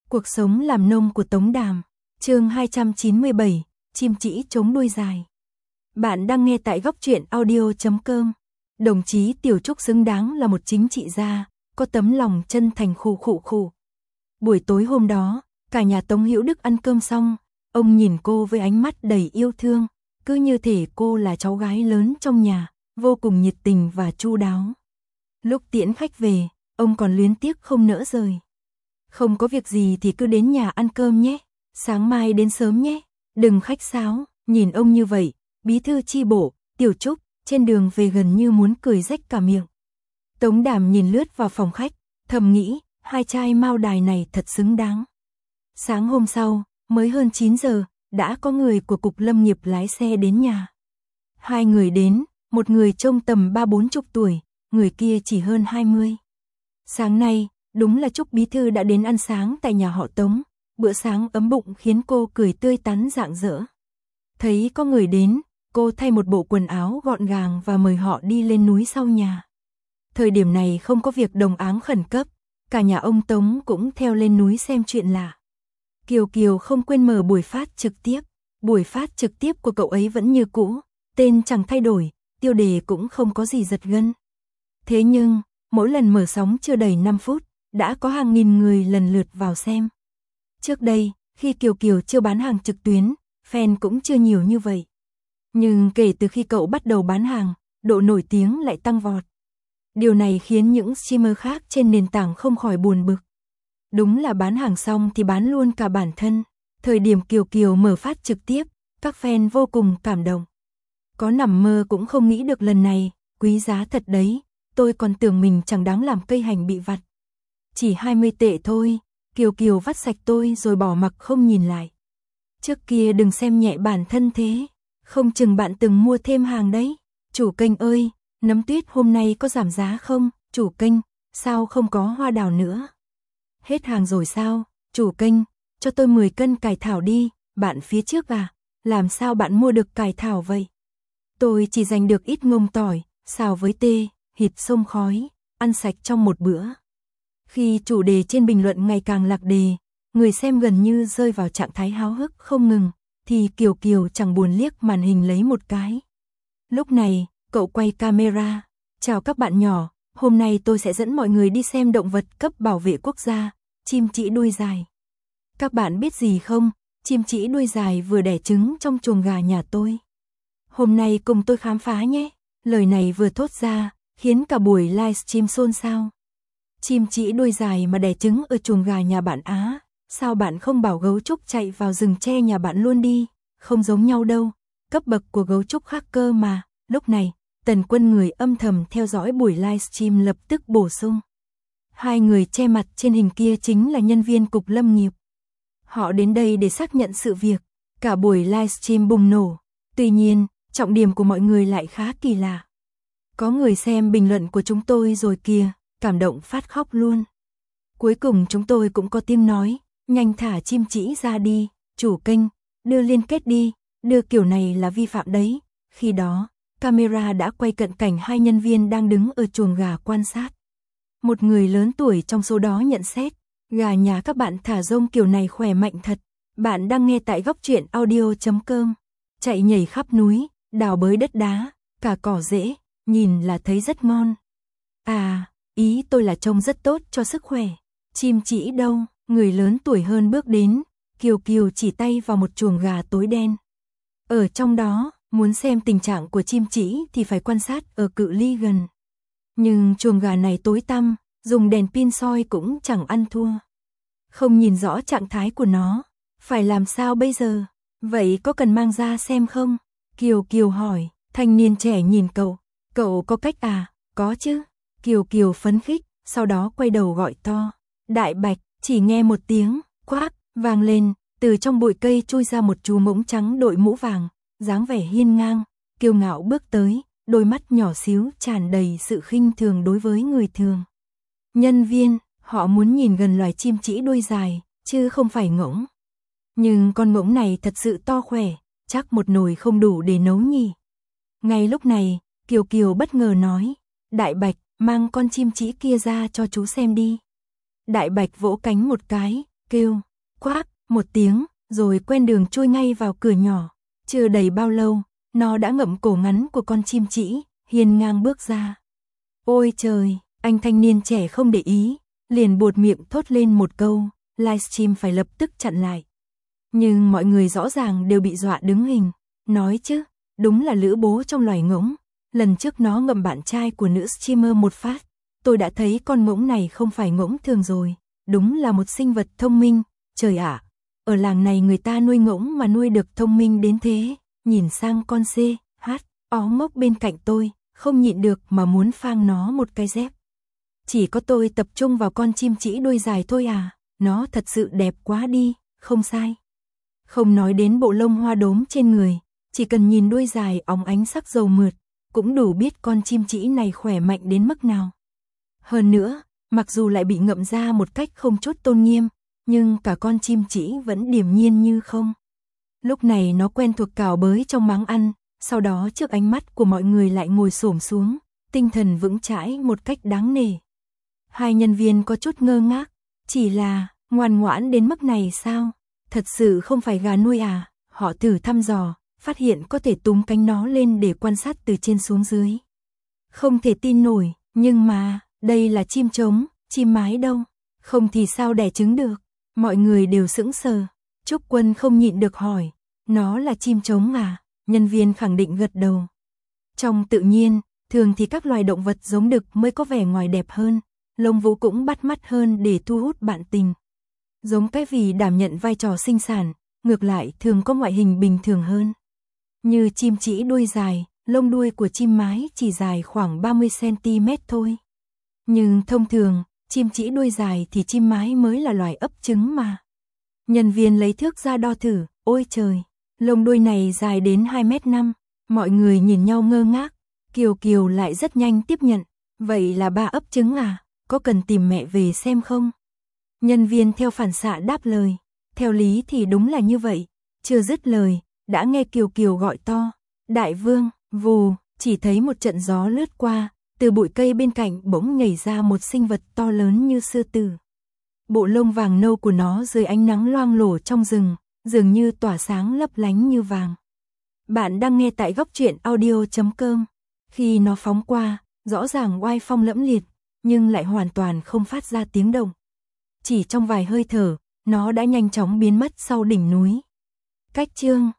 Cuộc sống làm nông của Tống Đàm, chương 297, chim chỉ chống đuôi dài. Bạn đang nghe tại góc truyện audio.com. Đồng chí Tiểu Trúc xứng đáng là một chính trị gia, có tấm lòng chân thành khụ khụ khụ. Buổi tối hôm đó, cả nhà Tống Hữu Đức ăn cơm xong, ông nhìn cô với ánh mắt đầy yêu thương, cứ như thể cô là cháu gái lớn trong nhà, vô cùng nhiệt tình và chu đáo. Lúc tiễn khách về, ông còn luyến tiếc không nỡ rời. Không có việc gì thì cứ đến nhà ăn cơm nhé, sáng mai đến sớm nhé, đừng khách sáo. Nhìn ông như vậy, bí thư chi bộ, Tiểu Trúc, trên đường về gần như muốn cười rách cả miệng. Tống Đàm nhìn lướt vào phòng khách, thầm nghĩ, hai trai Mao Đài này thật xứng đáng. Sáng hôm sau, mới hơn 9 giờ, đã có người của Cục Lâm nghiệp lái xe đến nhà. Hai người đến, một người trông tầm 30-40 tuổi, người kia chỉ hơn 20. Sáng nay, đúng là Trúc bí thư đã đến ăn sáng tại nhà họ Tống, bữa sáng ấm bụng khiến cô cười tươi tắn rạng rỡ. Thấy có người đến, cô thay một bộ quần áo gọn gàng và mời họ đi lên núi sau nhà. Thời điểm này không có việc đồng áng khẩn cấp, cả nhà ông Tống cũng theo lên núi xem chuyện lạ. Kiều Kiều không quên mở buổi phát trực tiếp. Buổi phát trực tiếp của cậu ấy vẫn như cũ, tên chẳng thay đổi, tiêu đề cũng không có gì giật gân. Thế nhưng, mỗi lần mở sóng chưa đầy 5 phút, đã có hàng nghìn người lần lượt vào xem. Trước đây, khi Kiều Kiều chưa bán hàng trực tuyến, fan cũng chưa nhiều như vậy. Nhưng kể từ khi cậu bắt đầu bán hàng, độ nổi tiếng lại tăng vọt. Điều này khiến những streamer khác trên nền tảng không khỏi buồn bực. Đúng là bán hàng xong thì bán luôn cả bản thân. Thời điểm Kiều Kiều mở phát trực tiếp, các fan vô cùng cảm động. Có nằm mơ cũng không nghĩ được lần này, quý giá thật đấy, tôi còn tưởng mình chẳng đáng làm cây hành bị vặt. Chỉ 20 tệ thôi, Kiều Kiều vắt sạch tôi rồi bỏ mặc không nhìn lại. Trước kia đừng xem nhẹ bản thân thế, không chừng bạn từng mua thêm hàng đấy. Chủ kênh ơi, nấm tuyết hôm nay có giảm giá không? Chủ kênh, sao không có hoa đào nữa? Hết hàng rồi sao? Chủ kênh, cho tôi 10 cân cải thảo đi. Bạn phía trước à? Làm sao bạn mua được cải thảo vậy? Tôi chỉ giành được ít ngông tỏi, xào với tê, hít xông khói, ăn sạch trong một bữa. Khi chủ đề trên bình luận ngày càng lạc đề, người xem gần như rơi vào trạng thái háo hức không ngừng, thì Kiều Kiều chẳng buồn liếc màn hình lấy một cái. Lúc này, cậu quay camera. Chào các bạn nhỏ, hôm nay tôi sẽ dẫn mọi người đi xem động vật cấp bảo vệ quốc gia, chim chỉ đuôi dài. Các bạn biết gì không, chim chỉ đuôi dài vừa đẻ trứng trong chuồng gà nhà tôi. Hôm nay cùng tôi khám phá nhé. Lời này vừa thốt ra, khiến cả buổi livestream xôn xao. Chim chỉ đuôi dài mà đẻ trứng ở chuồng gà nhà bạn á, sao bạn không bảo gấu trúc chạy vào rừng tre nhà bạn luôn đi, không giống nhau đâu, cấp bậc của gấu trúc khác cơ mà. Lúc này, Tần Quân người âm thầm theo dõi buổi livestream lập tức bổ sung. Hai người che mặt trên hình kia chính là nhân viên Cục Lâm nghiệp. Họ đến đây để xác nhận sự việc, cả buổi livestream bùng nổ. Tuy nhiên, trọng điểm của mọi người lại khá kỳ lạ. Có người xem bình luận của chúng tôi rồi kìa, cảm động phát khóc luôn. Cuối cùng chúng tôi cũng có tiếng nói, nhanh thả chim chỉ ra đi, chủ kênh, đưa liên kết đi, đưa kiểu này là vi phạm đấy. Khi đó, camera đã quay cận cảnh hai nhân viên đang đứng ở chuồng gà quan sát. Một người lớn tuổi trong số đó nhận xét, gà nhà các bạn thả rông kiểu này khỏe mạnh thật. Bạn đang nghe tại góc truyện audio.com. Chạy nhảy khắp núi, đào bới đất đá, cả cỏ rễ, nhìn là thấy rất ngon. À, ý tôi là trông rất tốt cho sức khỏe. Chim chỉ đâu? Người lớn tuổi hơn bước đến, Kiều Kiều chỉ tay vào một chuồng gà tối đen. Ở trong đó, muốn xem tình trạng của chim chỉ thì phải quan sát ở cự ly gần. Nhưng chuồng gà này tối tăm, dùng đèn pin soi cũng chẳng ăn thua. Không nhìn rõ trạng thái của nó, phải làm sao bây giờ? Vậy có cần mang ra xem không? Kiều Kiều hỏi, thanh niên trẻ nhìn cậu có cách à? Có chứ. Kiều Kiều phấn khích, sau đó quay đầu gọi to. Đại Bạch, chỉ nghe một tiếng, quát, vang lên, từ trong bụi cây chui ra một chú mỗng trắng đội mũ vàng, dáng vẻ hiên ngang, kiêu ngạo bước tới, đôi mắt nhỏ xíu tràn đầy sự khinh thường đối với người thường. Nhân viên, họ muốn nhìn gần loài chim chỉ đuôi dài, chứ không phải ngỗng. Nhưng con ngỗng này thật sự to khỏe, chắc một nồi không đủ để nấu nhỉ. Ngay lúc này, Kiều Kiều bất ngờ nói, Đại Bạch, mang con chim chỉ kia ra cho chú xem đi. Đại Bạch vỗ cánh một cái, kêu, quác, một tiếng, rồi quen đường chui ngay vào cửa nhỏ. Chưa đầy bao lâu, nó đã ngậm cổ ngắn của con chim trĩ, hiên ngang bước ra. Ôi trời, anh thanh niên trẻ không để ý, liền buột miệng thốt lên một câu, livestream phải lập tức chặn lại. Nhưng mọi người rõ ràng đều bị dọa đứng hình, nói chứ, đúng là lữ bố trong loài ngỗng. Lần trước nó ngậm bạn trai của nữ streamer một phát, tôi đã thấy con ngỗng này không phải ngỗng thường rồi, đúng là một sinh vật thông minh. Trời ạ, ở làng này người ta nuôi ngỗng mà nuôi được thông minh đến thế. Nhìn sang con ó mốc bên cạnh tôi, không nhịn được mà muốn phang nó một cái dép. Chỉ có tôi tập trung vào con chim trĩ đuôi dài thôi à, nó thật sự đẹp quá đi, không sai. Không nói đến bộ lông hoa đốm trên người, chỉ cần nhìn đuôi dài óng ánh sắc dầu mượt, cũng đủ biết con chim trĩ này khỏe mạnh đến mức nào. Hơn nữa, mặc dù lại bị ngậm ra một cách không chút tôn nghiêm, nhưng cả con chim trĩ vẫn điềm nhiên như không. Lúc này nó quen thuộc cào bới trong máng ăn, sau đó trước ánh mắt của mọi người lại ngồi xổm xuống, tinh thần vững chãi một cách đáng nể. Hai nhân viên có chút ngơ ngác, chỉ là ngoan ngoãn đến mức này sao? Thật sự không phải gà nuôi à? Họ thử thăm dò, phát hiện có thể túm cánh nó lên để quan sát từ trên xuống dưới. Không thể tin nổi, nhưng mà, đây là chim trống, chim mái đâu, không thì sao đẻ trứng được. Mọi người đều sững sờ. Trúc Quân không nhịn được hỏi, nó là chim trống à? Nhân viên khẳng định gật đầu. Trong tự nhiên, thường thì các loài động vật giống đực mới có vẻ ngoài đẹp hơn, lông vũ cũng bắt mắt hơn để thu hút bạn tình. Giống cái vì đảm nhận vai trò sinh sản, ngược lại thường có ngoại hình bình thường hơn. Như chim trĩ đuôi dài, lông đuôi của chim mái chỉ dài khoảng 30 cm thôi. Nhưng thông thường, chim trĩ đuôi dài thì chim mái mới là loài ấp trứng mà. Nhân viên lấy thước ra đo thử, ôi trời, lông đuôi này dài đến 2,5 m. Mọi người nhìn nhau ngơ ngác, Kiều Kiều lại rất nhanh tiếp nhận, vậy là ba ấp trứng à, có cần tìm mẹ về xem không? Nhân viên theo phản xạ đáp lời, theo lý thì đúng là như vậy, chưa dứt lời, đã nghe Kiều Kiều gọi to, đại vương, vù, chỉ thấy một trận gió lướt qua, từ bụi cây bên cạnh bỗng nhảy ra một sinh vật to lớn như sư tử. Bộ lông vàng nâu của nó dưới ánh nắng loang lổ trong rừng, dường như tỏa sáng lấp lánh như vàng. Bạn đang nghe tại góc truyện audio.com. Khi nó phóng qua, rõ ràng oai phong lẫm liệt, nhưng lại hoàn toàn không phát ra tiếng động. Chỉ trong vài hơi thở, nó đã nhanh chóng biến mất sau đỉnh núi. Cách chương